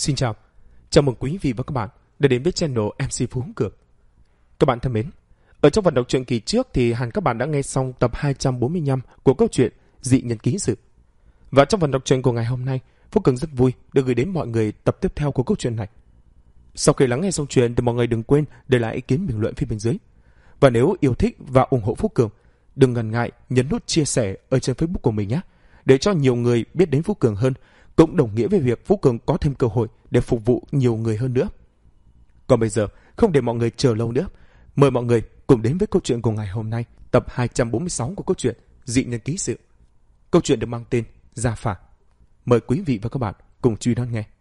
Xin chào, chào mừng quý vị và các bạn đã đến với channel MC Phú Cường. Các bạn thân mến, ở trong phần đọc truyện kỳ trước thì hẳn các bạn đã nghe xong tập 245 của câu chuyện Dị Nhân Ký Sự. Và trong phần đọc truyện của ngày hôm nay, Phú Cường rất vui được gửi đến mọi người tập tiếp theo của câu chuyện này. Sau khi lắng nghe xong chuyện thì mọi người đừng quên để lại ý kiến bình luận phía bên dưới. Và nếu yêu thích và ủng hộ Phú Cường, đừng ngần ngại nhấn nút chia sẻ ở trên Facebook của mình nhé, để cho nhiều người biết đến Phú Cường hơn, cũng đồng nghĩa với việc Phú Cường có thêm cơ hội để phục vụ nhiều người hơn nữa. Còn bây giờ, không để mọi người chờ lâu nữa, mời mọi người cùng đến với câu chuyện của ngày hôm nay, tập 246 của câu chuyện Dị Nhân Ký Sự. Câu chuyện được mang tên Gia Phả. Mời quý vị và các bạn cùng truy đón nghe.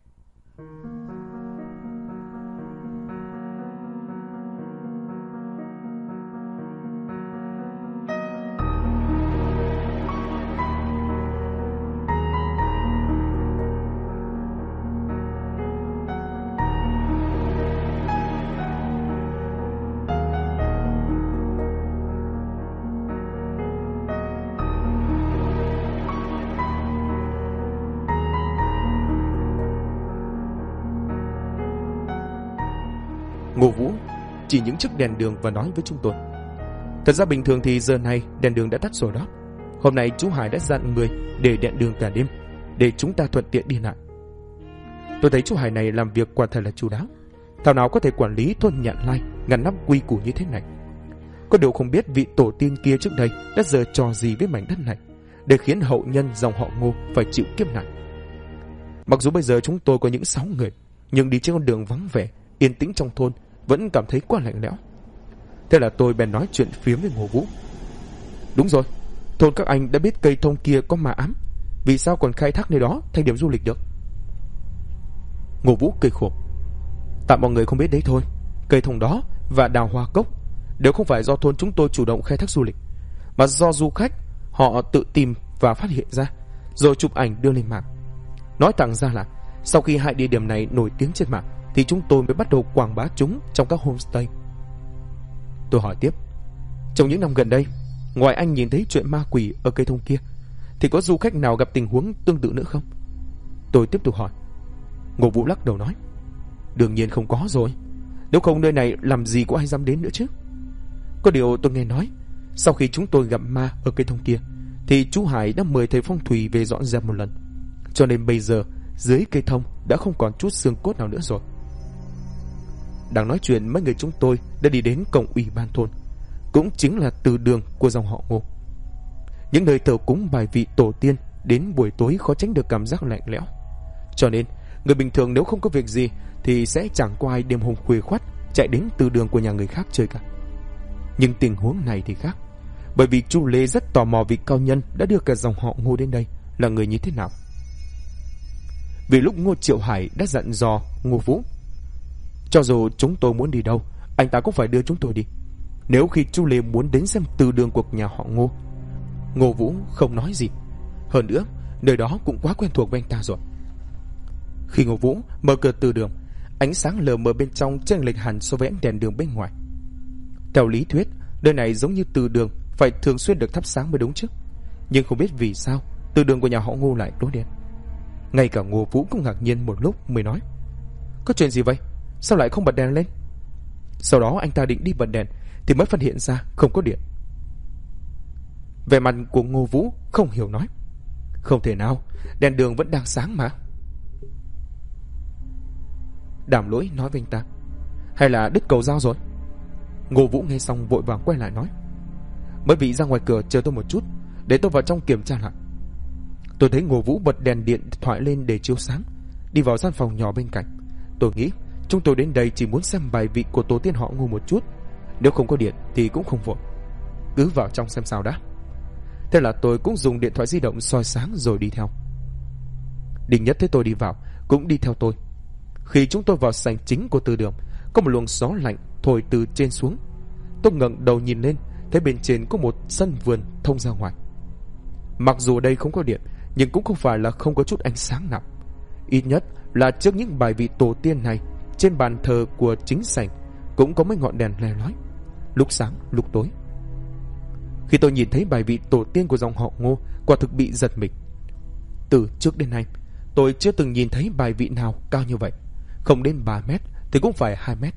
Ngô Vũ chỉ những chiếc đèn đường và nói với chúng tôi: thật ra bình thường thì giờ này đèn đường đã tắt rồi đó. Hôm nay chú Hải đã dặn người để đèn đường cả đêm, để chúng ta thuận tiện đi lại. Tôi thấy chú Hải này làm việc quả thật là chu đáo. Thảo nào có thể quản lý thôn Nhạn Lai ngăn nắp quy củ như thế này. Có điều không biết vị tổ tiên kia trước đây đã giở trò gì với mảnh đất này, để khiến hậu nhân dòng họ Ngô phải chịu kiếp nạn. Mặc dù bây giờ chúng tôi có những 6 người, nhưng đi trên con đường vắng vẻ yên tĩnh trong thôn vẫn cảm thấy quá lạnh lẽo. Thế là tôi bèn nói chuyện phiếm với Ngô Vũ: đúng rồi, thôn các anh đã biết cây thông kia có ma ám, vì sao còn khai thác nơi đó thành điểm du lịch được? Ngô Vũ cười khổ: tạm mọi người không biết đấy thôi, cây thông đó và đào hoa cốc đều không phải do thôn chúng tôi chủ động khai thác du lịch, mà do du khách họ tự tìm và phát hiện ra, rồi chụp ảnh đưa lên mạng. Nói thẳng ra là sau khi hai địa điểm này nổi tiếng trên mạng thì chúng tôi mới bắt đầu quảng bá chúng trong các homestay. Tôi hỏi tiếp: trong những năm gần đây, ngoài anh nhìn thấy chuyện ma quỷ ở cây thông kia, thì có du khách nào gặp tình huống tương tự nữa không? Tôi tiếp tục hỏi. Ngô Vũ lắc đầu nói: đương nhiên không có rồi, nếu không nơi này làm gì có ai dám đến nữa chứ. Có điều tôi nghe nói sau khi chúng tôi gặp ma ở cây thông kia thì chú Hải đã mời thầy phong thủy về dọn dẹp một lần, cho nên bây giờ dưới cây thông đã không còn chút xương cốt nào nữa rồi. Đang nói chuyện, mấy người chúng tôi đã đi đến cổng ủy ban thôn, cũng chính là từ đường của dòng họ Ngô. Những nơi thờ cúng bài vị tổ tiên đến buổi tối khó tránh được cảm giác lạnh lẽo, cho nên người bình thường nếu không có việc gì thì sẽ chẳng có ai đêm hôm khuya khoắt chạy đến từ đường của nhà người khác chơi cả. Nhưng tình huống này thì khác, bởi vì chú Lê rất tò mò vị cao nhân đã đưa cả dòng họ Ngô đến đây là người như thế nào. Vì lúc Ngô Triệu Hải đã dặn dò Ngô Vũ: cho dù chúng tôi muốn đi đâu, anh ta cũng phải đưa chúng tôi đi. Nếu khi chú Lê muốn đến xem từ đường của nhà họ Ngô, Ngô Vũ không nói gì. Hơn nữa, nơi đó cũng quá quen thuộc với anh ta rồi. Khi Ngô Vũ mở cửa từ đường, ánh sáng lờ mờ bên trong chênh lệch hẳn so với ánh đèn đường bên ngoài. Theo lý thuyết, nơi này giống như từ đường phải thường xuyên được thắp sáng mới đúng chứ. Nhưng không biết vì sao từ đường của nhà họ Ngô lại tối đen. Ngay cả Ngô Vũ cũng ngạc nhiên một lúc mới nói: có chuyện gì vậy? Sao lại không bật đèn lên? Sau đó anh ta định đi bật đèn thì mới phát hiện ra không có điện. Vẻ mặt của Ngô Vũ không hiểu nói: không thể nào, đèn đường vẫn đang sáng mà. Đảm Lỗi nói với anh ta: hay là đứt cầu dao rồi? Ngô Vũ nghe xong vội vàng quay lại nói: mấy vị ra ngoài cửa chờ tôi một chút, để tôi vào trong kiểm tra lại. Tôi thấy Ngô Vũ bật đèn điện thoại lên để chiếu sáng, đi vào gian phòng nhỏ bên cạnh. Tôi nghĩ chúng tôi đến đây chỉ muốn xem bài vị của tổ tiên họ Ngô một chút, nếu không có điện thì cũng không vội, cứ vào trong xem sao đã. Thế là tôi cũng dùng điện thoại di động soi sáng rồi đi theo. Đình Nhất thấy tôi đi vào cũng đi theo tôi. Khi chúng tôi vào sảnh chính của từ đường, có một luồng gió lạnh thổi từ trên xuống. Tôi ngẩng đầu nhìn lên, thấy bên trên có một sân vườn thông ra ngoài. Mặc dù đây không có điện, nhưng cũng không phải là không có chút ánh sáng nào. Ít nhất là trước những bài vị tổ tiên này, trên bàn thờ của chính sảnh cũng có mấy ngọn đèn le lói, lúc sáng lúc tối. Khi tôi nhìn thấy bài vị tổ tiên của dòng họ Ngô, quả thực bị giật mình. Từ trước đến nay, Tôi chưa từng nhìn thấy bài vị nào cao như vậy. Không đến 3 mét thì cũng phải 2 mét.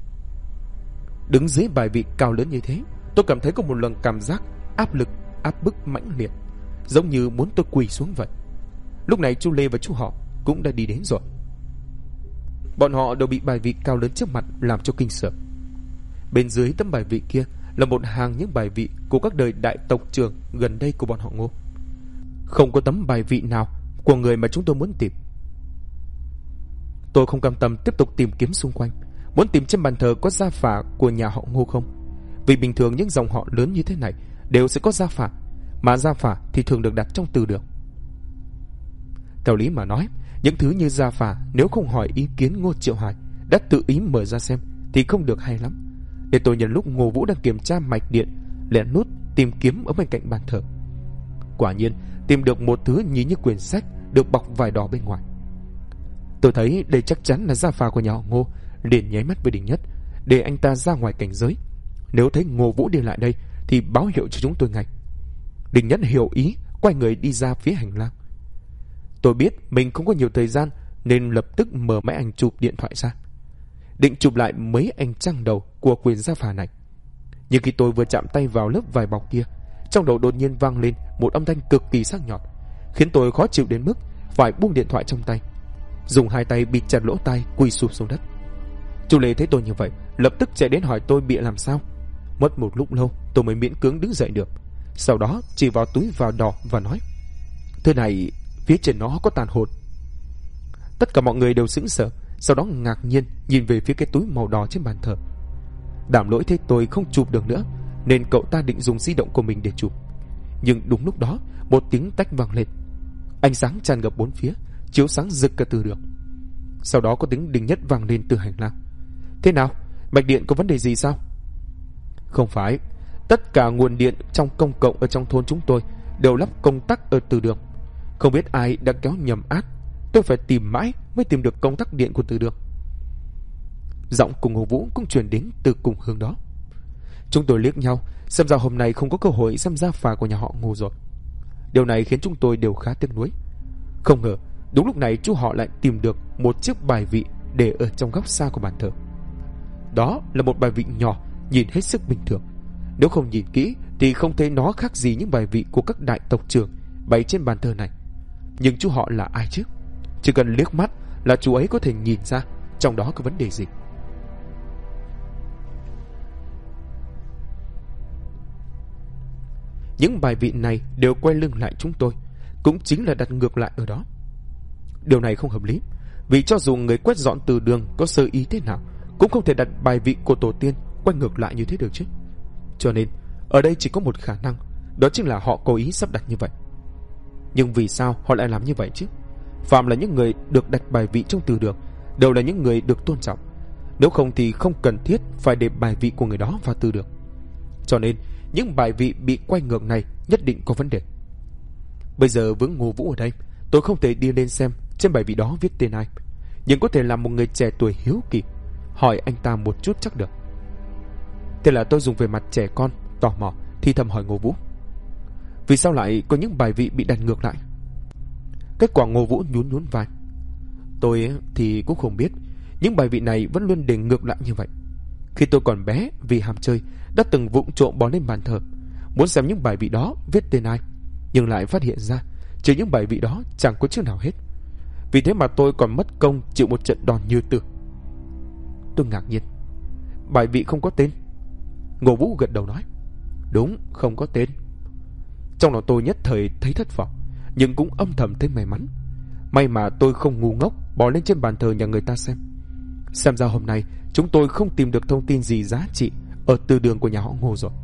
Đứng dưới bài vị cao lớn như thế, tôi cảm thấy có một lần cảm giác áp lực, áp bức mãnh liệt, giống như muốn tôi quỳ xuống vậy. Lúc này chú Lê và chú Họ cũng đã đi đến rồi. Bọn họ đều bị bài vị cao lớn trước mặt làm cho kinh sợ. Bên dưới tấm bài vị kia là một hàng những bài vị của các đời đại tộc trưởng gần đây của bọn họ Ngô. Không có tấm bài vị nào của người mà chúng tôi muốn tìm. Tôi không cam tâm tiếp tục tìm kiếm xung quanh, muốn tìm trên bàn thờ có gia phả của nhà họ Ngô không. Vì bình thường những dòng họ lớn như thế này đều sẽ có gia phả, mà gia phả thì thường được đặt trong từ đường. Theo lý mà nói, những thứ như gia phả nếu không hỏi ý kiến Ngô Triệu Hải đã tự ý mở ra xem thì không được hay lắm. Để tôi nhân lúc Ngô Vũ đang kiểm tra mạch điện, lén lút tìm kiếm ở bên cạnh bàn thờ. Quả nhiên tìm được một thứ nhìn như quyển sách được bọc vải đỏ bên ngoài. Tôi thấy đây chắc chắn là gia phả của nhà họ Ngô, liền nháy mắt với Đình Nhất để anh ta ra ngoài cảnh giới. Nếu thấy Ngô Vũ đi lại đây thì báo hiệu cho chúng tôi ngay. Đình Nhất hiểu ý, quay người đi ra phía hành lang. Tôi biết mình không có nhiều thời gian nên lập tức mở máy ảnh chụp điện thoại ra, định chụp lại mấy ảnh trang đầu của quyển gia phả này. Nhưng khi tôi vừa chạm tay vào lớp vải bọc kia, trong đầu đột nhiên vang lên một âm thanh cực kỳ sắc nhọn, khiến tôi khó chịu đến mức phải buông điện thoại trong tay, dùng hai tay bịt chặt lỗ tai, quỳ sụp xuống đất. Chú Lê thấy tôi như vậy, lập tức chạy đến hỏi tôi bị làm sao. Mất một lúc lâu tôi mới miễn cưỡng đứng dậy được. Sau đó chỉ vào túi vải đỏ và nói: "Thứ này, phía trên nó có tàn hồn." Tất cả mọi người đều sững sờ, sau đó ngạc nhiên nhìn về phía cái túi màu đỏ trên bàn thờ. Đảm Lỗi thấy tôi không chụp được nữa nên cậu ta định dùng di động của mình để chụp. Nhưng đúng lúc đó một tiếng tách vang lên, ánh sáng tràn ngập bốn phía, chiếu sáng rực cả từ đường. Sau đó có tiếng Đình Nhất vang lên từ hành lang: "Thế nào, mạch điện có vấn đề gì sao?" "Không phải, tất cả nguồn điện trong công cộng ở trong thôn chúng tôi đều lắp công tắc ở từ đường. Không biết ai đã kéo nhầm át, tôi phải tìm mãi mới tìm được công tắc điện của từ đường." Giọng của Ngô Vũ cũng truyền đến từ cùng hướng đó. Chúng tôi liếc nhau, xem ra hôm nay không có cơ hội xem gia phả của nhà họ Ngô rồi. Điều này khiến chúng tôi đều khá tiếc nuối. Không ngờ đúng lúc này chú Họ lại tìm được một chiếc bài vị để ở trong góc xa của bàn thờ. Đó là một bài vị nhỏ, nhìn hết sức bình thường. Nếu không nhìn kỹ thì không thấy nó khác gì những bài vị của các đại tộc trưởng bày trên bàn thờ này. Nhưng chú Họ là ai chứ? Chỉ cần liếc mắt là chú ấy có thể nhìn ra trong đó có vấn đề gì. Những bài vị này đều quay lưng lại chúng tôi, cũng chính là đặt ngược lại ở đó. Điều này không hợp lý, vì cho dù người quét dọn từ đường có sơ ý thế nào cũng không thể đặt bài vị của tổ tiên quay ngược lại như thế được chứ. Cho nên ở đây chỉ có một khả năng, đó chính là họ cố ý sắp đặt như vậy. Nhưng vì sao họ lại làm như vậy chứ? Phạm là những người được đặt bài vị trong từ đường đều là những người được tôn trọng, nếu không thì không cần thiết phải để bài vị của người đó vào từ đường. Cho nên những bài vị bị quay ngược này nhất định có vấn đề. Bây giờ vướng Ngô Vũ ở đây, tôi không thể đi lên xem trên bài vị đó viết tên ai, nhưng có thể làm một người trẻ tuổi hiếu kỳ, hỏi anh ta một chút chắc được. Thế là tôi dùng về mặt trẻ con, tò mò, thì thầm hỏi Ngô Vũ: "Vì sao lại có những bài vị bị đặt ngược lại?" Kết quả Ngô Vũ nhún nhún vai: "Tôi thì cũng không biết, những bài vị này vẫn luôn để ngược lại như vậy. Khi tôi còn bé, vì ham chơi, đã từng vụng trộm bò lên bàn thờ, muốn xem những bài vị đó viết tên ai, nhưng lại phát hiện ra trừ những bài vị đó chẳng có chữ nào hết. Vì thế mà tôi còn mất công chịu một trận đòn như tử." Tôi ngạc nhiên: "Bài vị không có tên?" Ngô Vũ gật đầu nói: "Đúng, không có tên." Trong lòng tôi nhất thời thấy thất vọng, nhưng cũng âm thầm thấy may mắn. May mà tôi không ngu ngốc bò lên trên bàn thờ nhà người ta xem. Xem ra hôm nay chúng tôi không tìm được thông tin gì giá trị ở từ đường của nhà họ Ngô rồi.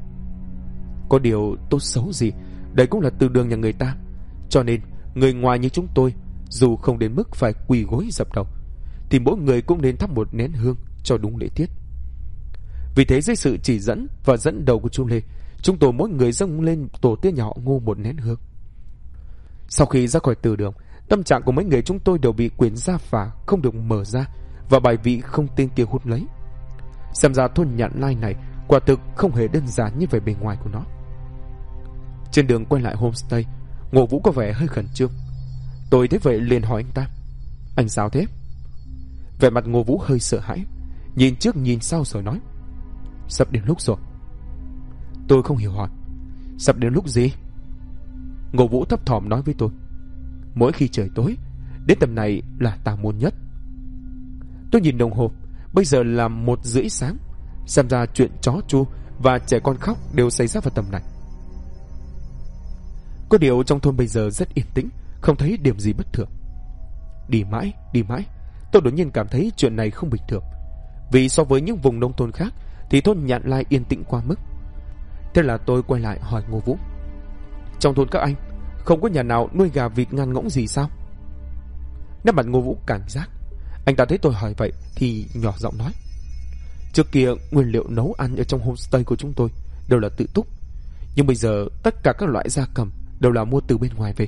Có điều tốt xấu gì, đây cũng là từ đường nhà người ta, cho nên người ngoài như chúng tôi, dù không đến mức phải quỳ gối dập đầu, thì mỗi người cũng nên thắp một nén hương cho đúng lễ tiết. Vì thế dưới sự chỉ dẫn và dẫn đầu của chú Lê, chúng tôi mỗi người dâng lên tổ tiên nhà họ Ngô một nén hương. Sau khi ra khỏi từ đường, tâm trạng của mấy người chúng tôi đều bị quyển gia phả không được mở ra và bài vị không tên kia hút lấy. Xem ra thôn Nhạn Lai này quả thực không hề đơn giản như vẻ bề ngoài của nó. Trên đường quay lại homestay, Ngô Vũ có vẻ hơi khẩn trương. Tôi thấy vậy liền hỏi anh ta: Anh sao thế? Vẻ mặt Ngô Vũ hơi sợ hãi, nhìn trước nhìn sau rồi nói: Sắp đến lúc rồi. Tôi không hiểu hỏi: Sắp đến lúc gì? Ngô Vũ thấp thỏm nói với tôi: Mỗi khi trời tối, đến tầm này là tà môn nhất. Tôi nhìn đồng hồ, bây giờ là 1:30 sáng. Xem ra chuyện chó chu và trẻ con khóc đều xảy ra vào tầm này. Có điều trong thôn bây giờ rất yên tĩnh, không thấy điểm gì bất thường. Đi mãi, tôi đột nhiên cảm thấy chuyện này không bình thường. Vì so với những vùng nông thôn khác thì thôn Nhạn Lai yên tĩnh quá mức. Thế là tôi quay lại hỏi Ngô Vũ: Trong thôn các anh không có nhà nào nuôi gà vịt ngan ngỗng gì sao? Nét mặt Ngô Vũ cảnh giác. Anh ta thấy tôi hỏi vậy thì nhỏ giọng nói: Trước kia nguyên liệu nấu ăn ở trong homestay của chúng tôi đều là tự túc, nhưng bây giờ tất cả các loại gia cầm đều là mua từ bên ngoài về.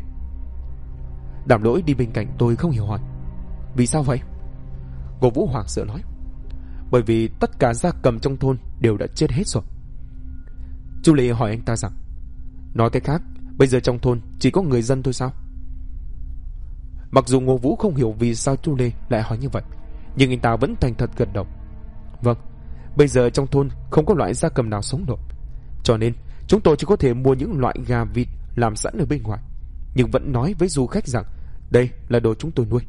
Đảm Lỗi đi bên cạnh tôi không hiểu hỏi: Vì sao vậy? Ngô Vũ hoảng sợ nói: Bởi vì tất cả gia cầm trong thôn đều đã chết hết rồi. Chu Lê hỏi anh ta rằng: Nói cách khác, bây giờ trong thôn chỉ có người dân thôi sao? Mặc dù Ngô Vũ không hiểu vì sao Chu Lê lại hỏi như vậy, nhưng anh ta vẫn thành thật gật đầu: Vâng, bây giờ trong thôn không có loại gia cầm nào sống nổi, cho nên chúng tôi chỉ có thể mua những loại gà vịt làm sẵn ở bên ngoài, nhưng vẫn nói với du khách rằng đây là đồ chúng tôi nuôi.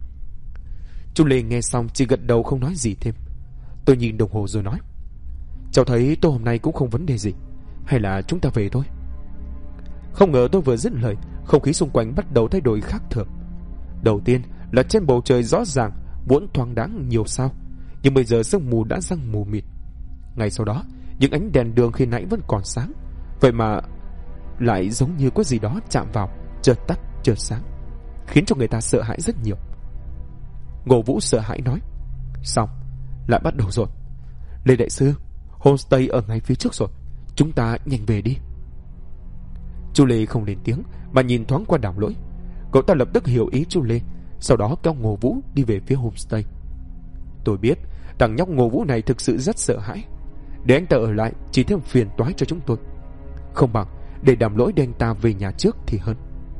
Chu Lê nghe xong chỉ gật đầu không nói gì thêm. Tôi nhìn đồng hồ rồi nói: Cháu thấy tôi hôm nay cũng không vấn đề gì, hay là chúng ta về thôi? Không ngờ tôi vừa dứt lời, không khí xung quanh bắt đầu thay đổi khác thường. Đầu tiên là trên bầu trời rõ ràng vốn thoáng đáng nhiều sao, nhưng bây giờ sương mù đã giăng mù mịt. Ngay sau đó, những ánh đèn đường khi nãy vẫn còn sáng, vậy mà lại giống như có gì đó chạm vào, chợt tắt chợt sáng, khiến cho người ta sợ hãi rất nhiều. Ngô Vũ sợ hãi nói: Xong, lại bắt đầu rồi. Lê đại sư, homestay ở ngay phía trước rồi, chúng ta nhanh về đi. Chu Lê không lên tiếng mà nhìn thoáng qua Đảm Lỗi. Cậu ta lập tức hiểu ý Chu Lê, sau đó kéo Ngô Vũ đi về phía homestay. Tôi biết thằng nhóc Ngô Vũ này thực sự rất sợ hãi, để anh ta ở lại chỉ thêm phiền toái cho chúng tôi. Không bằng để Đảm Lỗi đưa anh ta về nhà trước thì hơn.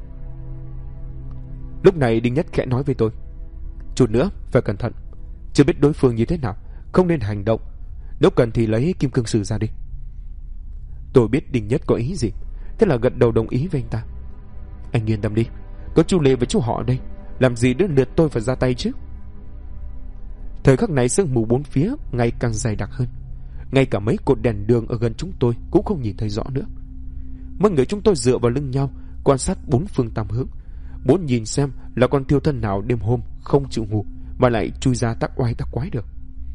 Lúc này Đinh Nhất khẽ nói với tôi: Chút nữa phải cẩn thận, chưa biết đối phương như thế nào, không nên hành động. Nếu cần thì lấy kim cương sử ra đi. Tôi biết Đinh Nhất có ý gì, thế là gật đầu đồng ý với anh ta. Anh yên tâm đi, có chú Lê với chú họ ở đây, làm gì đến lượt tôi phải ra tay chứ. Thời khắc này sương mù bốn phía ngày càng dày đặc hơn, ngay cả mấy cột đèn đường ở gần chúng tôi cũng không nhìn thấy rõ nữa. Mấy người chúng tôi dựa vào lưng nhau, quan sát bốn phương tám hướng, muốn nhìn xem là con thiêu thân nào đêm hôm không chịu ngủ mà lại chui ra tác oai tác quái được.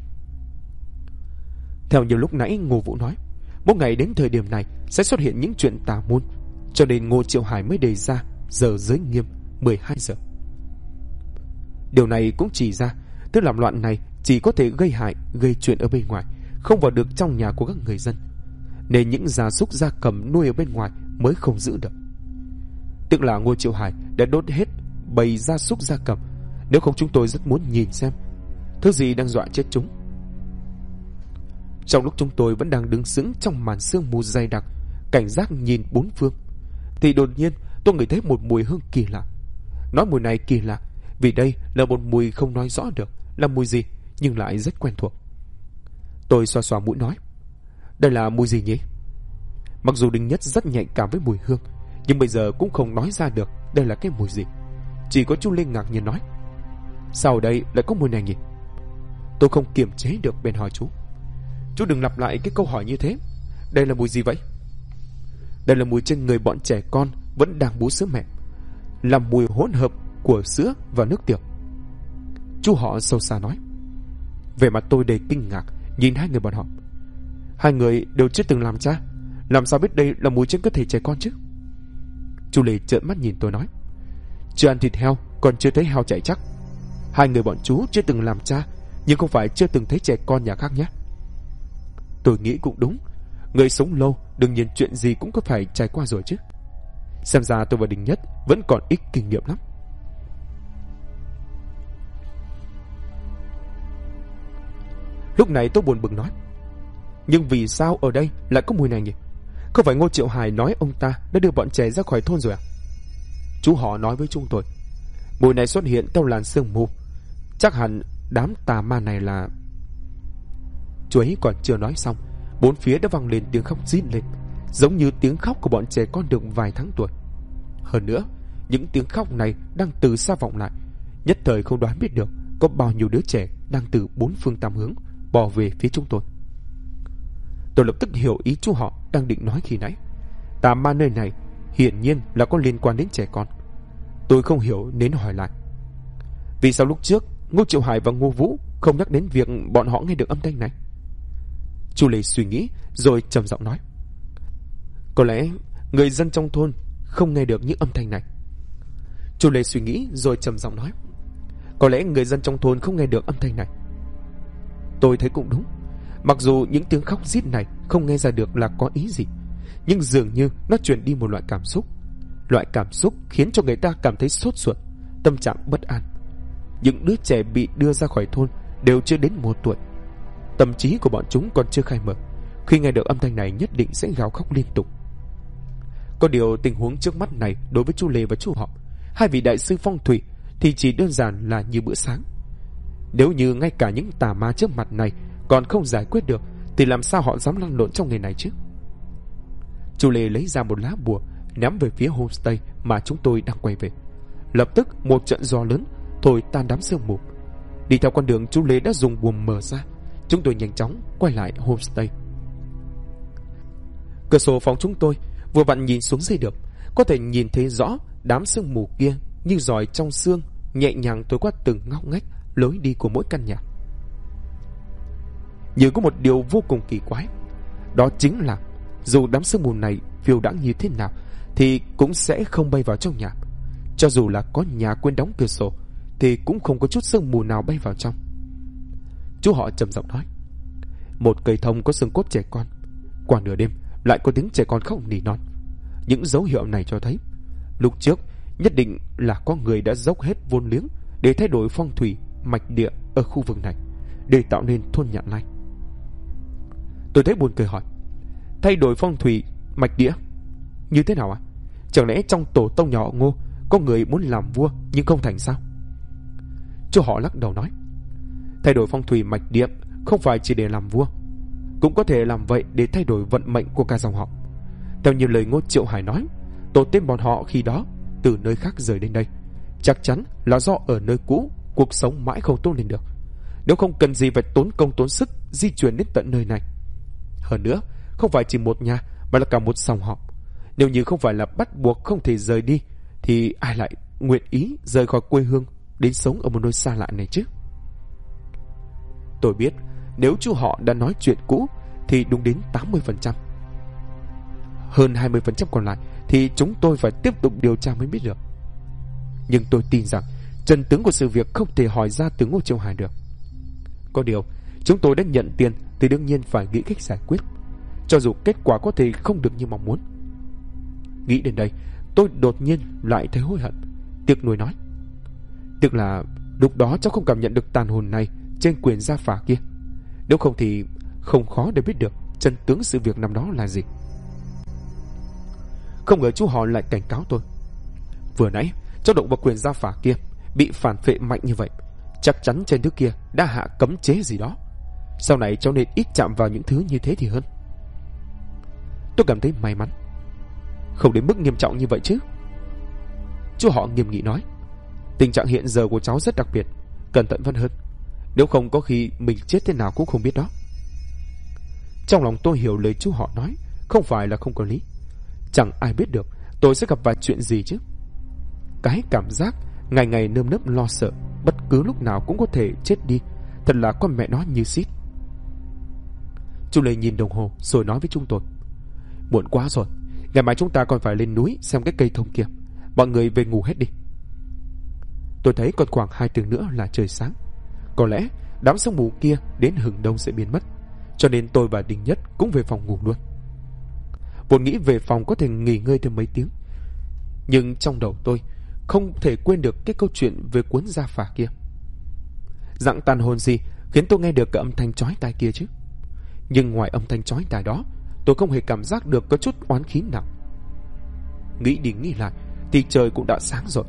Theo như lúc nãy Ngô Vũ nói, mỗi ngày đến thời điểm này sẽ xuất hiện những chuyện tà môn, cho nên Ngô Triệu Hải mới đề ra giờ giới nghiêm 12 giờ. Điều này cũng chỉ ra thứ làm loạn này chỉ có thể gây hại, gây chuyện ở bên ngoài, không vào được trong nhà của các người dân, nên những gia súc gia cầm nuôi ở bên ngoài mới không giữ được. Tức là Ngô Triệu Hải đã đốt hết bầy gia súc gia cầm, nếu không chúng tôi rất muốn nhìn xem thứ gì đang dọa chết chúng. Trong lúc chúng tôi vẫn đang đứng sững trong màn sương mù dày đặc, cảnh giác nhìn bốn phương, thì đột nhiên tôi ngửi thấy một mùi hương kỳ lạ. Nói mùi này kỳ lạ vì đây là một mùi không nói rõ được là mùi gì, nhưng lại rất quen thuộc. Tôi xoa xoa mũi nói: Đây là mùi gì nhỉ? Mặc dù Đinh Nhất rất nhạy cảm với mùi hương, nhưng bây giờ cũng không nói ra được đây là cái mùi gì. Chỉ có chú Linh ngạc nhiên nói: Sao ở đây lại có mùi này nhỉ? Tôi không kiềm chế được bèn hỏi chú: Chú đừng lặp lại cái câu hỏi như thế. Đây là mùi gì vậy? Đây là mùi trên người bọn trẻ con vẫn đang bú sữa mẹ, là mùi hỗn hợp của sữa và nước tiểu. Chú họ sâu xa nói. Vẻ mặt tôi đầy kinh ngạc nhìn hai người bọn họ. Hai người đều chưa từng làm cha, làm sao biết đây là mùi trên cơ thể trẻ con chứ? Chú Lê trợn mắt nhìn tôi nói: Chưa ăn thịt heo còn chưa thấy heo chạy chắc. Hai người bọn chú chưa từng làm cha, nhưng không phải chưa từng thấy trẻ con nhà khác nhé. Tôi nghĩ cũng đúng, người sống lâu đương nhiên chuyện gì cũng có phải trải qua rồi chứ. Xem ra tôi và Đinh Nhất vẫn còn ít kinh nghiệm lắm. Lúc này tôi buồn bực nói: Nhưng vì sao ở đây lại có mùi này nhỉ? Không phải Ngô Triệu Hải nói ông ta đã đưa bọn trẻ ra khỏi thôn rồi à? Chú họ nói với chúng tôi Mùi này xuất hiện theo làn sương mù. Chắc hẳn đám tà ma này là... Chú ấy còn chưa nói xong, bốn phía đã vang lên tiếng khóc rít lên, giống như tiếng khóc của bọn trẻ con được vài tháng tuổi. Hơn nữa, những tiếng khóc này đang từ xa vọng lại, nhất thời không đoán biết được có bao nhiêu đứa trẻ đang từ bốn phương tám hướng bò về phía chúng tôi. Tôi lập tức hiểu ý chú họ đang định nói khi nãy. Tà ma nơi này hiển nhiên là có liên quan đến trẻ con. Tôi không hiểu nên hỏi lại: vì sao lúc trước Ngô Triệu Hải và Ngô Vũ không nhắc đến việc bọn họ nghe được âm thanh này? Chu Lê suy nghĩ rồi trầm giọng nói: có lẽ người dân trong thôn không nghe được những âm thanh này. Chu Lê suy nghĩ rồi trầm giọng nói: có lẽ người dân trong thôn không nghe được âm thanh này. Tôi thấy cũng đúng. Mặc dù những tiếng khóc rít này không nghe ra được là có ý gì, nhưng dường như nó truyền đi một loại cảm xúc. Loại cảm xúc khiến cho người ta cảm thấy sốt ruột, tâm trạng bất an. Những đứa trẻ bị đưa ra khỏi thôn đều chưa đến 1 tuổi. Tâm trí của bọn chúng còn chưa khai mở. Khi nghe được âm thanh này nhất định sẽ gào khóc liên tục. Có điều tình huống trước mắt này đối với chú Lê và chú họ, hai vị đại sư phong thủy, thì chỉ đơn giản là như bữa sáng. Nếu như ngay cả những tà ma trước mặt này còn không giải quyết được, thì làm sao họ dám lăn lộn trong nghề này chứ? Chú Lê lấy ra một lá bùa ném về phía homestay mà chúng tôi đang quay về. Lập tức một trận gió lớn thổi tan đám sương mù. Đi theo con đường chú Lê đã dùng bùa mở ra, chúng tôi nhanh chóng quay lại homestay. Cửa sổ phòng chúng tôi vừa vặn nhìn xuống dưới được, có thể nhìn thấy rõ đám sương mù kia như giỏi trong sương nhẹ nhàng thổi qua từng ngóc ngách lối đi của mỗi căn nhà. Nhưng có một điều vô cùng kỳ quái, đó chính là dù đám sương mù này phiêu đãng như thế nào thì cũng sẽ không bay vào trong nhà. Cho dù là có nhà quên đóng cửa sổ thì cũng không có chút sương mù nào bay vào trong. Chú họ trầm giọng nói: một cây thông có xương cốt trẻ con, qua nửa đêm lại có tiếng trẻ con khóc nỉ non. Những dấu hiệu này cho thấy lúc trước nhất định là có người đã dốc hết vốn liếng để thay đổi phong thủy mạch địa ở khu vực này, để tạo nên thôn Nhạn Lai. Tôi thấy buồn cười hỏi: thay đổi phong thủy mạch địa như thế nào ạ? Chẳng lẽ trong tổ tông nhà họ Ngô có người muốn làm vua nhưng không thành sao? Chú họ lắc đầu nói: thay đổi phong thủy mạch địa không phải chỉ để làm vua, cũng có thể làm vậy để thay đổi vận mệnh của cả dòng họ. Theo như lời Ngô Triệu Hải nói, tổ tiên bọn họ khi đó từ nơi khác rời đến đây, chắc chắn là do ở nơi cũ cuộc sống mãi không tốt lên được, nếu không cần gì phải tốn công tốn sức di chuyển đến tận nơi này. Hơn nữa, không phải chỉ một nhà mà là cả một dòng họ. Nếu như không phải là bắt buộc không thể rời đi, thì ai lại nguyện ý rời khỏi quê hương đến sống ở một nơi xa lạ này chứ? Tôi biết nếu chú họ đã nói chuyện cũ thì đúng đến 80%. Hơn 20% còn lại thì chúng tôi phải tiếp tục điều tra mới biết được. Nhưng tôi tin rằng chân tướng của sự việc không thể hỏi ra từ Ngô Triệu Hải được. Có điều chúng tôi đã nhận tiền thì đương nhiên phải nghĩ cách giải quyết, cho dù kết quả có thể không được như mong muốn. Nghĩ đến đây, tôi đột nhiên lại thấy hối hận, tiếc nuối nói: tức là lúc đó cháu không cảm nhận được tàn hồn này trên quyền gia phả kia. Nếu không thì không khó để biết được chân tướng sự việc năm đó là gì. Không ngờ chú họ lại cảnh cáo tôi: vừa nãy cháu động vào quyền gia phả kia bị phản phệ mạnh như vậy, chắc chắn trên thứ kia đã hạ cấm chế gì đó. Sau này cháu nên ít chạm vào những thứ như thế thì hơn. Tôi cảm thấy may mắn. Không đến mức nghiêm trọng như vậy chứ? Chú họ nghiêm nghị nói: tình trạng hiện giờ của cháu rất đặc biệt, cẩn thận vẫn hơn. Nếu không có khi mình chết thế nào cũng không biết đó. Trong lòng tôi hiểu lời chú họ nói không phải là không có lý. Chẳng ai biết được tôi sẽ gặp vài chuyện gì chứ. Cái cảm giác ngày ngày nơm nớp lo sợ bất cứ lúc nào cũng có thể chết đi, thật là con mẹ nó như xít. Chú Lê nhìn đồng hồ rồi nói với chúng tôi: muộn quá rồi, ngày mai chúng ta còn phải lên núi xem cái cây thông kia. Mọi người về ngủ hết đi. Tôi thấy còn khoảng 2 tiếng nữa là trời sáng. Có lẽ đám sương mù kia đến hừng đông sẽ biến mất, cho nên tôi và Đinh Nhất cũng về phòng ngủ luôn. Vốn nghĩ về phòng có thể nghỉ ngơi thêm mấy tiếng, nhưng trong đầu tôi không thể quên được cái câu chuyện về cuốn gia phả kia. Dạng tàn hồn gì khiến tôi nghe được cái âm thanh chói tai kia chứ? Nhưng ngoài âm thanh chói tai đó, tôi không hề cảm giác được có chút oán khí nào. Nghĩ đi nghĩ lại thì trời cũng đã sáng rồi.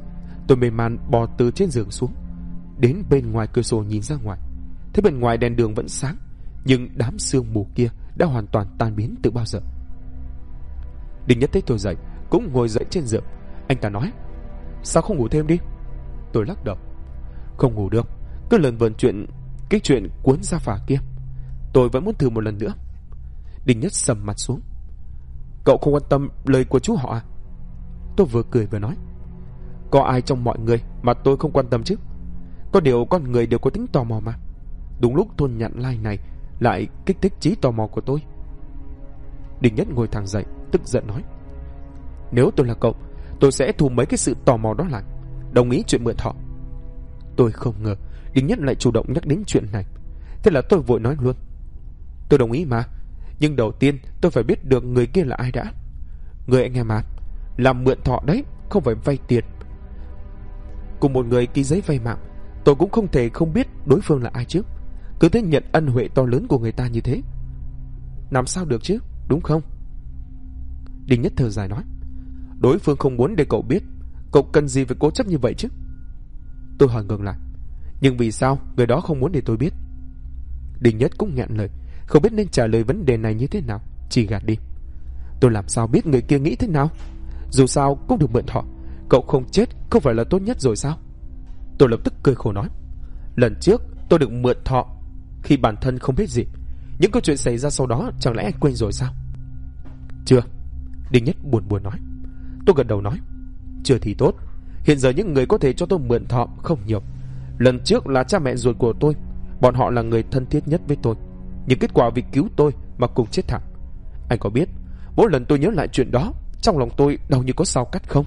Tôi mê man bò từ trên giường xuống, đến bên ngoài cửa sổ nhìn ra ngoài. Thế bên ngoài đèn đường vẫn sáng, nhưng đám sương mù kia đã hoàn toàn tan biến từ bao giờ. Đinh Nhất thấy tôi dậy cũng ngồi dậy trên giường. Anh ta nói: sao không ngủ thêm đi? Tôi lắc đầu: không ngủ được, cứ lờn vờn cái chuyện cuốn ra phả kia. Tôi vẫn muốn thử một lần nữa. Đinh Nhất sầm mặt xuống: cậu không quan tâm lời của chú họ à? Tôi vừa cười vừa nói: có ai trong mọi người mà tôi không quan tâm chứ? Có điều con người đều có tính tò mò mà. Đúng lúc thôn Nhạn Lai này lại kích thích trí tò mò của tôi. Đinh Nhất ngồi thẳng dậy, tức giận nói: nếu tôi là cậu, tôi sẽ thu mấy cái sự tò mò đó lại, đồng ý chuyện mượn thọ. Tôi không ngờ Đinh Nhất lại chủ động nhắc đến chuyện này. Thế là tôi vội nói luôn: tôi đồng ý mà, nhưng đầu tiên tôi phải biết được người kia là ai đã. Người anh em à, làm mượn thọ đấy, không phải vay tiền. Cùng một người ký giấy vay mạng, tôi cũng không thể không biết đối phương là ai chứ. Cứ thế nhận ân huệ to lớn của người ta như thế, làm sao được chứ, đúng không? Đinh Nhất thở dài nói: đối phương không muốn để cậu biết, cậu cần gì phải cố chấp như vậy chứ? Tôi hỏi ngược lại: nhưng vì sao người đó không muốn để tôi biết? Đinh Nhất cũng nghẹn lời, không biết nên trả lời vấn đề này như thế nào, chỉ gạt đi. Tôi làm sao biết người kia nghĩ thế nào? Dù sao cũng được mượn thọ, cậu không chết không phải là tốt nhất rồi sao? Tôi lập tức cười khổ nói: lần trước tôi được mượn thọ khi bản thân không biết gì, những câu chuyện xảy ra sau đó chẳng lẽ anh quên rồi sao? Chưa. Đinh Nhất buồn buồn nói. Tôi gật đầu nói: chưa thì tốt. Hiện giờ những người có thể cho tôi mượn thọ không nhiều. Lần trước là cha mẹ ruột của tôi, bọn họ là người thân thiết nhất với tôi, nhưng kết quả vì cứu tôi mà cùng chết thảm. Anh có biết mỗi lần tôi nhớ lại chuyện đó, trong lòng tôi đau như có sao cắt không?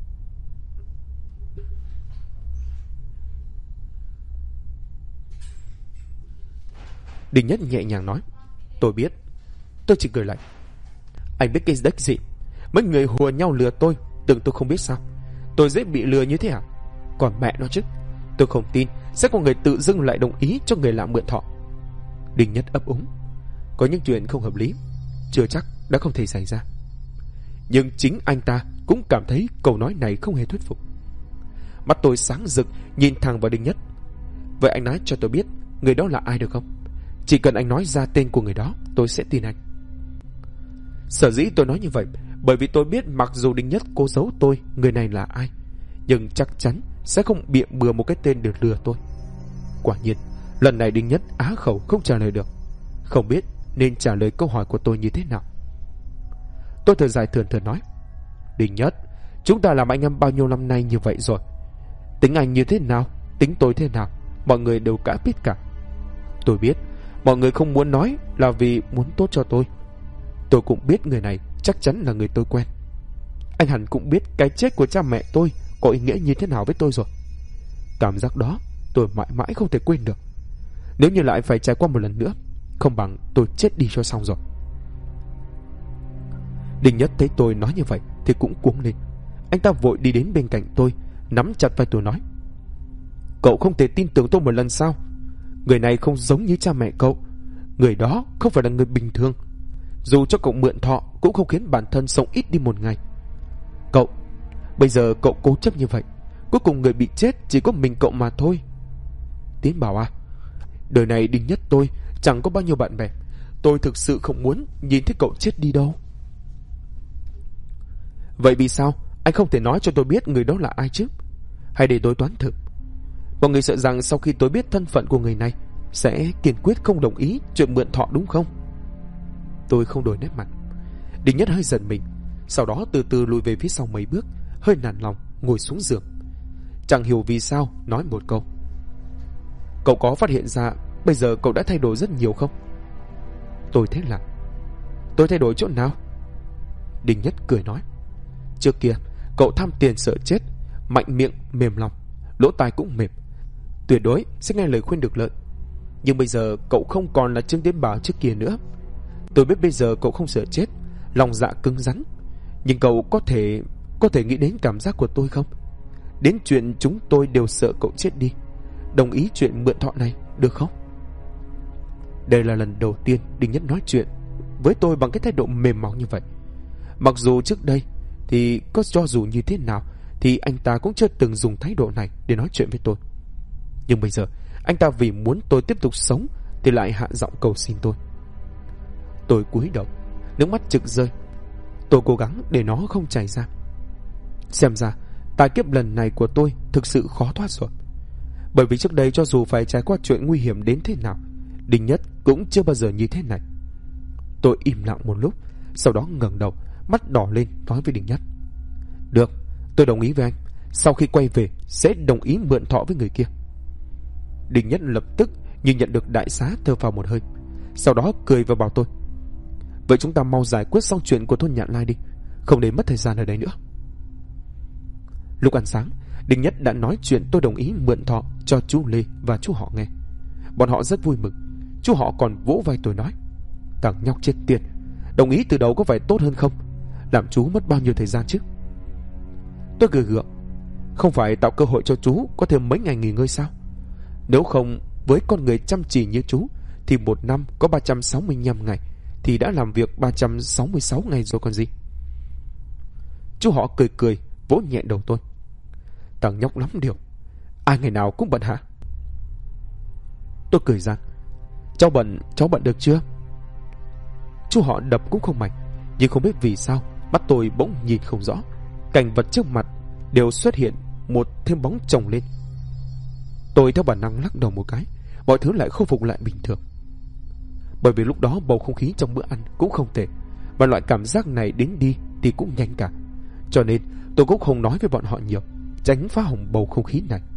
Đinh Nhất nhẹ nhàng nói: tôi biết. Tôi chỉ cười lạnh: anh biết cái đếch gì? Mấy người hùa nhau lừa tôi, tưởng tôi không biết sao? Tôi dễ bị lừa như thế à? Còn mẹ nó chứ, tôi không tin sẽ có người tự dưng lại đồng ý cho người lạ mượn thọ. Đinh Nhất ấp úng: có những chuyện không hợp lý, chưa chắc đã không thể xảy ra. Nhưng chính anh ta cũng cảm thấy câu nói này không hề thuyết phục. Mắt tôi sáng rực nhìn thẳng vào Đinh Nhất: vậy anh nói cho tôi biết người đó là ai được không? Chỉ cần anh nói ra tên của người đó, tôi sẽ tin anh. Sở dĩ tôi nói như vậy bởi vì tôi biết mặc dù Đinh Nhất cố giấu tôi người này là ai, nhưng chắc chắn sẽ không bịa bừa một cái tên để lừa tôi. Quả nhiên lần này Đinh Nhất á khẩu không trả lời được, không biết nên trả lời câu hỏi của tôi như thế nào. Tôi thở dài thườn thượt nói: Đinh Nhất, chúng ta làm anh em bao nhiêu năm nay như vậy rồi, tính anh như thế nào, tính tôi thế nào, mọi người đều cả biết cả. Tôi biết mọi người không muốn nói là vì muốn tốt cho tôi. Tôi cũng biết người này chắc chắn là người tôi quen. Anh hẳn cũng biết cái chết của cha mẹ tôi có ý nghĩa như thế nào với tôi rồi. Cảm giác đó tôi mãi mãi không thể quên được. Nếu như lại phải trải qua một lần nữa, không bằng tôi chết đi cho xong rồi. Đinh Nhất thấy tôi nói như vậy thì cũng cuống lên. Anh ta vội đi đến bên cạnh tôi, nắm chặt vai tôi nói: cậu không thể tin tưởng tôi một lần sao? Người này không giống như cha mẹ cậu. Người đó không phải là người bình thường. Dù cho cậu mượn thọ cũng không khiến bản thân sống ít đi một ngày. Cậu, bây giờ cậu cố chấp như vậy, cuối cùng người bị chết chỉ có mình cậu mà thôi. Tiến bảo à, đời này Đinh Nhất tôi chẳng có bao nhiêu bạn bè. Tôi thực sự không muốn nhìn thấy cậu chết đi đâu. Vậy vì sao anh không thể nói cho tôi biết người đó là ai chứ? Hay để tôi toán thử. Mọi người sợ rằng sau khi tôi biết thân phận của người này sẽ kiên quyết không đồng ý chuyện mượn thọ đúng không? Tôi không đổi nét mặt. Đinh Nhất hơi giận mình, sau đó từ từ lùi về phía sau mấy bước, hơi nản lòng ngồi xuống giường. Chẳng hiểu vì sao nói một câu: cậu có phát hiện ra bây giờ cậu đã thay đổi rất nhiều không? Tôi thế là: tôi thay đổi chỗ nào? Đinh Nhất cười nói: trước kia cậu tham tiền sợ chết, mạnh miệng mềm lòng, lỗ tai cũng mềm, tuyệt đối sẽ nghe lời khuyên được lợi. Nhưng bây giờ cậu không còn là Trương Tiến Bảo trước kia nữa. Tôi biết bây giờ cậu không sợ chết, lòng dạ cứng rắn, nhưng cậu có thể nghĩ đến cảm giác của tôi không? Đến chuyện chúng tôi đều sợ cậu chết đi, đồng ý chuyện mượn thọ này được không? Đây là lần đầu tiên Đinh Nhất nói chuyện với tôi bằng cái thái độ mềm mỏng như vậy. Mặc dù trước đây thì có cho dù như thế nào thì anh ta cũng chưa từng dùng thái độ này để nói chuyện với tôi. Nhưng bây giờ anh ta vì muốn tôi tiếp tục sống thì lại hạ giọng cầu xin tôi. Tôi cúi đầu, nước mắt trực rơi. Tôi cố gắng để nó không chảy ra. Xem ra tai kiếp lần này của tôi thực sự khó thoát rồi. Bởi vì trước đây cho dù phải trải qua chuyện nguy hiểm đến thế nào, Đinh Nhất cũng chưa bao giờ như thế này. Tôi im lặng một lúc, sau đó ngẩng đầu, mắt đỏ lên nói với Đinh Nhất: Được, tôi đồng ý với anh. Sau khi quay về sẽ đồng ý mượn thọ với người kia. Đinh Nhất lập tức như nhận được đại xá, thở phào một hơi, sau đó cười và bảo tôi: Vậy chúng ta mau giải quyết xong chuyện của thôn Nhạn Lai đi, không để mất thời gian ở đây nữa. Lúc ăn sáng, Đinh Nhất đã nói chuyện tôi đồng ý mượn thọ cho chú Lê và chú họ nghe. Bọn họ rất vui mừng. Chú họ còn vỗ vai tôi nói: Thằng nhóc chết tiệt, đồng ý từ đầu có phải tốt hơn không? Làm chú mất bao nhiêu thời gian chứ? Tôi cười gượng: Không phải tạo cơ hội cho chú có thêm mấy ngày nghỉ ngơi sao? Nếu không, với con người chăm chỉ như chú thì một năm có 365 ngày, thì đã làm việc 366 ngày rồi còn gì. Chú họ cười cười, vỗ nhẹ đầu tôi: Thằng nhóc lắm điều, ai ngày nào cũng bận hả? Tôi cười rằng: Cháu bận được chưa? Chú họ đập cũng không mạnh, nhưng không biết vì sao mắt tôi bỗng nhìn không rõ. Cảnh vật trước mặt đều xuất hiện một thêm bóng chồng lên. Tôi theo bản năng lắc đầu một cái, mọi thứ lại khôi phục lại bình thường. Bởi vì lúc đó bầu không khí trong bữa ăn cũng không tệ, và loại cảm giác này đến đi thì cũng nhanh cả. Cho nên tôi cũng không nói với bọn họ nhiều, tránh phá hỏng bầu không khí này.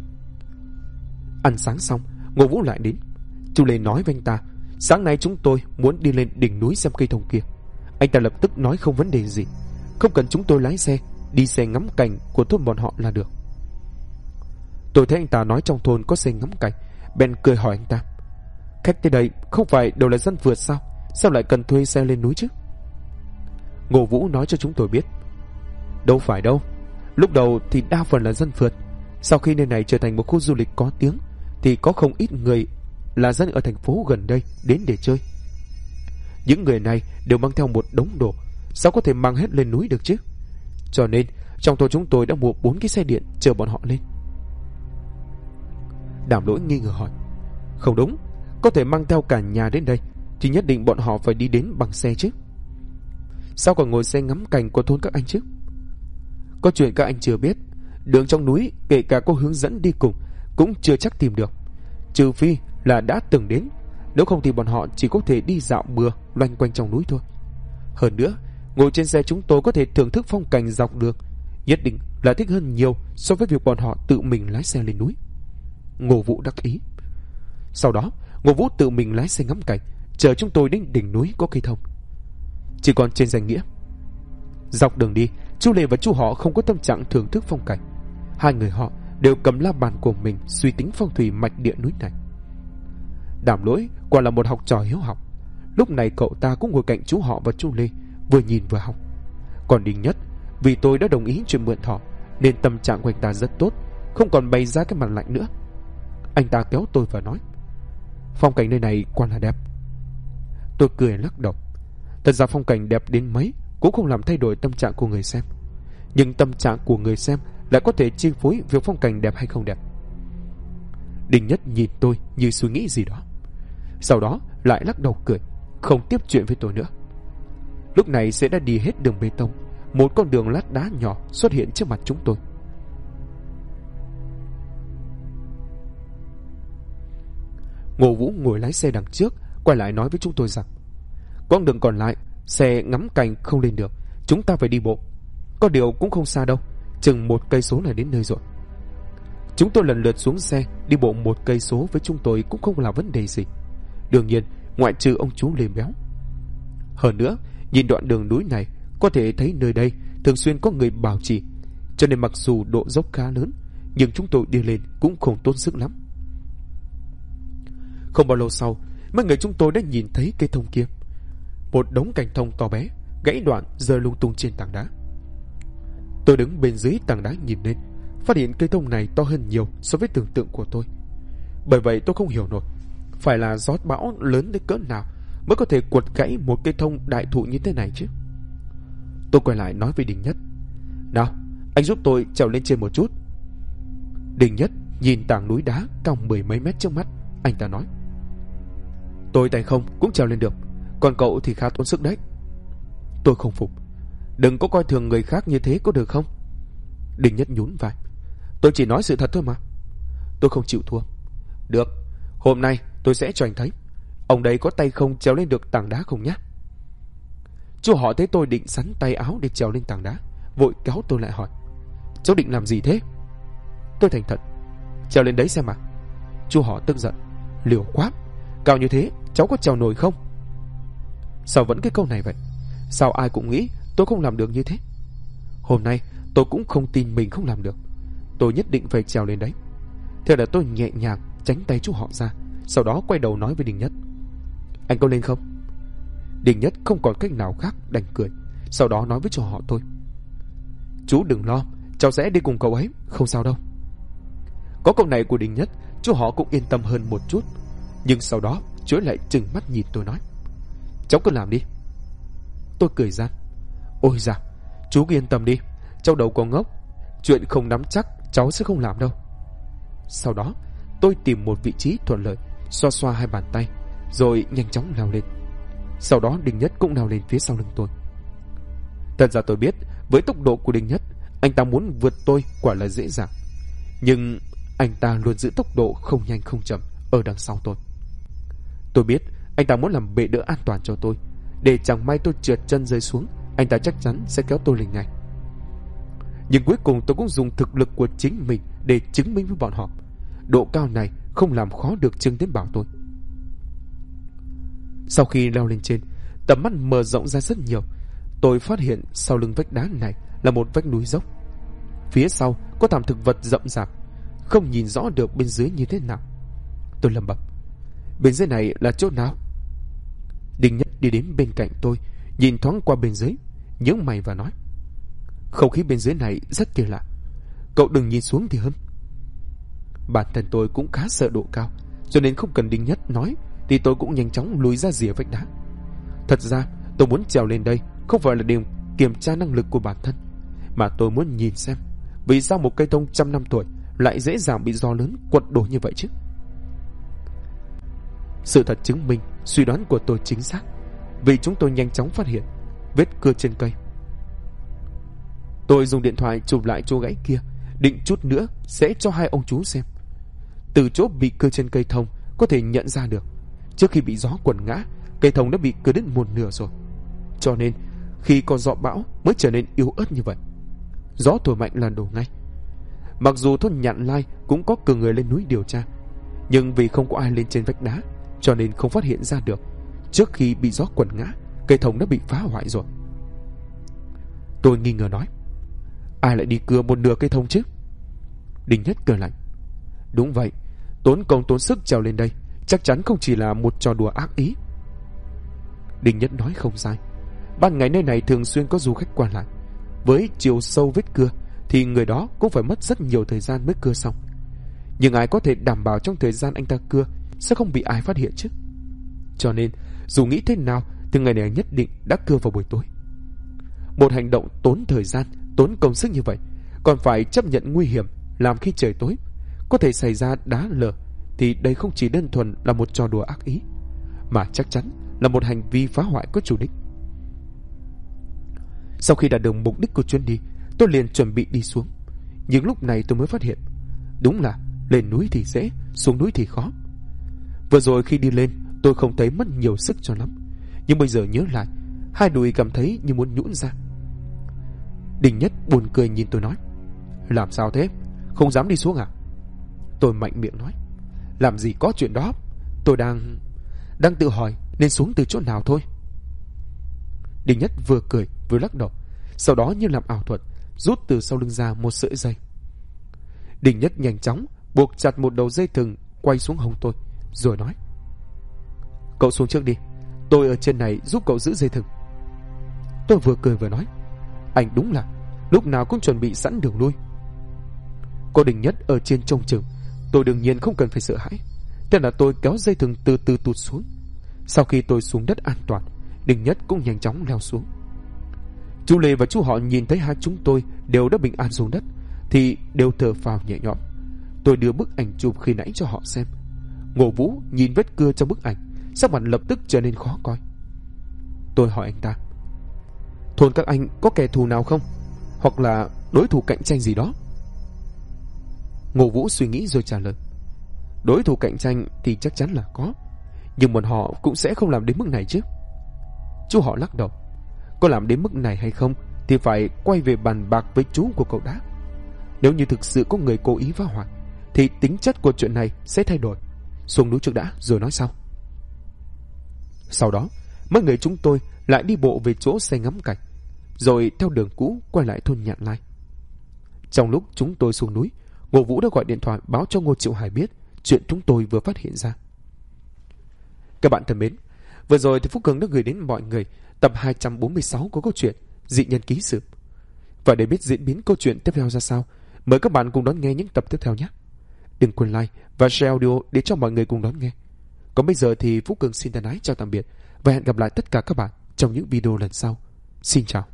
Ăn sáng xong, Ngô Vũ lại đến. Chú Lê nói với anh ta: Sáng nay chúng tôi muốn đi lên đỉnh núi xem cây thông kia. Anh ta lập tức nói không vấn đề gì, không cần chúng tôi lái xe, đi xe ngắm cảnh của thôn bọn họ là được. Tôi thấy anh ta nói trong thôn có xe ngắm cảnh, bèn cười hỏi anh ta: Khách tới đây không phải đều là dân phượt sao? Sao lại cần thuê xe lên núi chứ? Ngô Vũ nói cho chúng tôi biết: Đâu phải đâu, lúc đầu thì đa phần là dân phượt. Sau khi nơi này trở thành một khu du lịch có tiếng thì có không ít người là dân ở thành phố gần đây đến để chơi. Những người này đều mang theo một đống đồ, sao có thể mang hết lên núi được chứ? Cho nên trong thôn chúng tôi đã mua 4 cái xe điện chờ bọn họ lên. Đảm Lỗi nghi ngờ hỏi: Không đúng, có thể mang theo cả nhà đến đây thì nhất định bọn họ phải đi đến bằng xe chứ. Sao còn ngồi xe ngắm cảnh của thôn các anh chứ? Có chuyện các anh chưa biết, đường trong núi kể cả có hướng dẫn đi cùng cũng chưa chắc tìm được, trừ phi là đã từng đến. Nếu không thì bọn họ chỉ có thể đi dạo bừa loanh quanh trong núi thôi. Hơn nữa, ngồi trên xe chúng tôi có thể thưởng thức phong cảnh dọc đường, nhất định là thích hơn nhiều so với việc bọn họ tự mình lái xe lên núi. Ngô Vũ đắc ý. Sau đó Ngô Vũ tự mình lái xe ngắm cảnh, chờ chúng tôi đến đỉnh núi có cây thông. Chỉ còn trên danh nghĩa. Dọc đường đi, chú Lê và chú họ không có tâm trạng thưởng thức phong cảnh. Hai người họ đều cầm la bàn của mình suy tính phong thủy mạch địa núi này. Đảm Lỗi quả là một học trò hiếu học. Lúc này cậu ta cũng ngồi cạnh chú họ và chú Lê, vừa nhìn vừa học. Còn Đinh Nhất, vì tôi đã đồng ý chuyện mượn thọ nên tâm trạng của anh ta rất tốt, không còn bày ra cái mặt lạnh nữa. Anh ta kéo tôi và nói: Phong cảnh nơi này quả là đẹp. Tôi cười lắc đầu. Thật ra phong cảnh đẹp đến mấy cũng không làm thay đổi tâm trạng của người xem, nhưng tâm trạng của người xem lại có thể chi phối việc phong cảnh đẹp hay không đẹp. Đinh Nhất nhìn tôi như suy nghĩ gì đó, sau đó lại lắc đầu cười, không tiếp chuyện với tôi nữa. Lúc này sẽ đã đi hết đường bê tông, một con đường lát đá nhỏ xuất hiện trước mặt chúng tôi. Ngô Vũ ngồi lái xe đằng trước, quay lại nói với chúng tôi rằng: Con đường còn lại xe ngắm cảnh không lên được, chúng ta phải đi bộ. Có điều cũng không xa đâu, chừng 1 cây số là đến nơi rồi. Chúng tôi lần lượt xuống xe, đi bộ 1 cây số với chúng tôi cũng không là vấn đề gì. Đương nhiên, ngoại trừ ông chú Lê Béo. Hơn nữa, nhìn đoạn đường núi này, có thể thấy nơi đây thường xuyên có người bảo trì, cho nên mặc dù độ dốc khá lớn, nhưng chúng tôi đi lên cũng không tốn sức lắm. Không bao lâu sau, mấy người chúng tôi đã nhìn thấy cây thông kia. Một đống cành thông to bé, gãy đoạn rơi lung tung trên tảng đá. Tôi đứng bên dưới tảng đá nhìn lên, phát hiện cây thông này to hơn nhiều so với tưởng tượng của tôi. Bởi vậy tôi không hiểu nổi, phải là gió bão lớn đến cỡ nào mới có thể quật gãy một cây thông đại thụ như thế này chứ. Tôi quay lại nói với Đinh Nhất: Nào, Anh giúp tôi trèo lên trên một chút. Đình Nhất nhìn tảng núi đá cao 10 mấy mét trước mắt. Anh ta nói: Tôi tay không cũng trèo lên được, còn cậu thì khá tốn sức đấy. Tôi không phục. Đừng có coi thường người khác như thế có được không? Đình Nhất nhún vai: Tôi chỉ nói sự thật thôi mà. Tôi không chịu thua. Được, hôm nay tôi sẽ cho anh thấy ông đây có tay không trèo lên được tảng đá không nhé. Chú Họ thấy tôi định sắn tay áo để trèo lên tảng đá, vội kéo tôi lại hỏi: Cháu định làm gì thế? Tôi thành thật: Trèo lên đấy xem mà. Chú Họ tức giận: Liều quá, cao như thế cháu có trèo nổi không? Sao vẫn cái câu này vậy? Sao ai cũng nghĩ tôi không làm được như thế? Hôm nay tôi cũng không tin mình không làm được. Tôi nhất định phải trèo lên đấy. Thế là tôi nhẹ nhàng tránh tay chú Họ ra, sau đó quay đầu nói với Đình Nhất: Anh có lên không? Đình Nhất không còn cách nào khác đành cười, sau đó nói với chú Họ tôi: Chú đừng lo, cháu sẽ đi cùng cậu ấy, không sao đâu. Có câu này của Đình Nhất, chú Họ cũng yên tâm hơn một chút. Nhưng sau đó chú lại trừng mắt nhìn tôi nói: Cháu cứ làm đi. Tôi cười gian: Ôi dạ, chú cứ yên tâm đi, cháu đâu có ngốc. Chuyện không nắm chắc cháu sẽ không làm đâu. Sau đó tôi tìm một vị trí thuận lợi, xoa xoa hai bàn tay, rồi nhanh chóng leo lên. Sau đó Đình Nhất cũng leo lên phía sau lưng tôi. Thật ra tôi biết với tốc độ của Đình Nhất, anh ta muốn vượt tôi quả là dễ dàng. Nhưng anh ta luôn giữ tốc độ không nhanh không chậm ở đằng sau tôi. Tôi biết anh ta muốn làm bệ đỡ an toàn cho tôi, để chẳng may tôi trượt chân rơi xuống, anh ta chắc chắn sẽ kéo tôi lên ngay. Nhưng cuối cùng tôi cũng dùng thực lực của chính mình để chứng minh với bọn họ độ cao này không làm khó được Trương Tiến Bảo tôi. Sau khi leo lên trên, tầm mắt mở rộng ra rất nhiều. Tôi phát hiện sau lưng vách đá này là một vách núi dốc. Phía sau có thảm thực vật rậm rạp, không nhìn rõ được bên dưới như thế nào. Tôi lẩm bẩm: Bên dưới này là chỗ nào? Đình Nhất đi đến bên cạnh tôi, nhìn thoáng qua bên dưới, nhướng mày và nói: Không khí bên dưới này rất kỳ lạ, cậu đừng nhìn xuống thì hơn. Bản thân tôi cũng khá sợ độ cao, cho nên không cần Đình Nhất nói thì tôi cũng nhanh chóng lùi ra rìa vách đá. Thật ra tôi muốn trèo lên đây không phải là để kiểm tra năng lực của bản thân, mà tôi muốn nhìn xem vì sao một cây thông 100 năm tuổi lại dễ dàng bị gió lớn quật đổ như vậy chứ. Sự thật chứng minh suy đoán của tôi chính xác, vì chúng tôi nhanh chóng phát hiện vết cưa trên cây. Tôi dùng điện thoại chụp lại chỗ gãy kia, định chút nữa sẽ cho hai ông chú xem. Từ chỗ bị cưa trên cây thông có thể nhận ra được, trước khi bị gió quật ngã, cây thông đã bị cưa đến một nửa rồi. Cho nên khi có gió bão mới trở nên yếu ớt như vậy. Gió thổi mạnh là đổ ngay. Mặc dù thôn Nhạn Lai cũng có cử người lên núi điều tra, nhưng vì không có ai lên trên vách đá, cho nên không phát hiện ra được trước khi bị gió quật ngã, cây thông đã bị phá hoại rồi. Tôi nghi ngờ nói: Ai lại đi cưa một nửa cây thông chứ? Đình Nhất cười lạnh: Đúng vậy, tốn công tốn sức trèo lên đây chắc chắn không chỉ là một trò đùa ác ý. Đình Nhất nói không sai. Ban ngày nơi này thường xuyên có du khách qua lại. Với chiều sâu vết cưa thì người đó cũng phải mất rất nhiều thời gian mới cưa xong. Nhưng ai có thể đảm bảo trong thời gian anh ta cưa sẽ không bị ai phát hiện chứ? Cho nên dù nghĩ thế nào thì ngày này nhất định đã cưa vào buổi tối. Một hành động tốn thời gian, tốn công sức như vậy, còn phải chấp nhận nguy hiểm làm khi trời tối, có thể xảy ra đá lở, thì đây không chỉ đơn thuần là một trò đùa ác ý, mà chắc chắn là một hành vi phá hoại có chủ đích. Sau khi đạt được mục đích của chuyến đi, tôi liền chuẩn bị đi xuống. Nhưng lúc này tôi mới phát hiện, đúng là lên núi thì dễ, xuống núi thì khó. Vừa rồi khi đi lên, tôi không thấy mất nhiều sức cho lắm, nhưng bây giờ nhớ lại, hai đùi cảm thấy như muốn nhũn ra. Đình Nhất buồn cười nhìn tôi nói: Làm sao thế? Không dám đi xuống à? Tôi mạnh miệng nói: Làm gì có chuyện đó, tôi đang tự hỏi nên xuống từ chỗ nào thôi. Đình Nhất vừa cười vừa lắc đầu, sau đó như làm ảo thuật rút từ sau lưng ra một sợi dây. Đình Nhất nhanh chóng buộc chặt một đầu dây thừng quay xuống hông tôi, rồi nói: Cậu xuống trước đi, tôi ở trên này giúp cậu giữ dây thừng. Tôi vừa cười vừa nói: Anh đúng là lúc nào cũng chuẩn bị sẵn đường lui. Có Đình Nhất ở trên trông chừng, tôi đương nhiên không cần phải sợ hãi. Thế là tôi kéo dây thừng từ từ tụt xuống. Sau khi tôi xuống đất an toàn, Đình Nhất cũng nhanh chóng leo xuống. Chú Lê và chú Họ nhìn thấy hai chúng tôi đều đã bình an xuống đất thì đều thở phào nhẹ nhõm. Tôi đưa bức ảnh chụp khi nãy cho họ xem. Ngô Vũ nhìn vết cưa trong bức ảnh, sắc mặt lập tức trở nên khó coi. Tôi hỏi anh ta: thôn các anh có kẻ thù nào không? Hoặc là đối thủ cạnh tranh gì đó? Ngô Vũ suy nghĩ rồi trả lời: đối thủ cạnh tranh thì chắc chắn là có, nhưng bọn họ cũng sẽ không làm đến mức này chứ. Chú Họ lắc đầu: có làm đến mức này hay không thì phải quay về bàn bạc với chú của cậu đã. Nếu như thực sự có người cố ý phá hoại thì tính chất của chuyện này sẽ thay đổi. Xuống núi trước đã rồi nói sau. Sau đó mấy người chúng tôi lại đi bộ về chỗ xe ngắm cảnh, rồi theo đường cũ quay lại thôn Nhạn Lai. Trong lúc chúng tôi xuống núi, Ngô Vũ đã gọi điện thoại báo cho Ngô Triệu Hải biết chuyện chúng tôi vừa phát hiện ra. Các bạn thân mến, vừa rồi thì Phúc Cường đã gửi đến mọi người tập 246 của câu chuyện Dị Nhân Ký Sự. Và để biết diễn biến câu chuyện tiếp theo ra sao, mời các bạn cùng đón nghe những tập tiếp theo nhé. Đừng quên like và share audio để cho mọi người cùng đón nghe. Còn bây giờ thì Phúc Cường xin thân ái chào tạm biệt và hẹn gặp lại tất cả các bạn trong những video lần sau. Xin chào.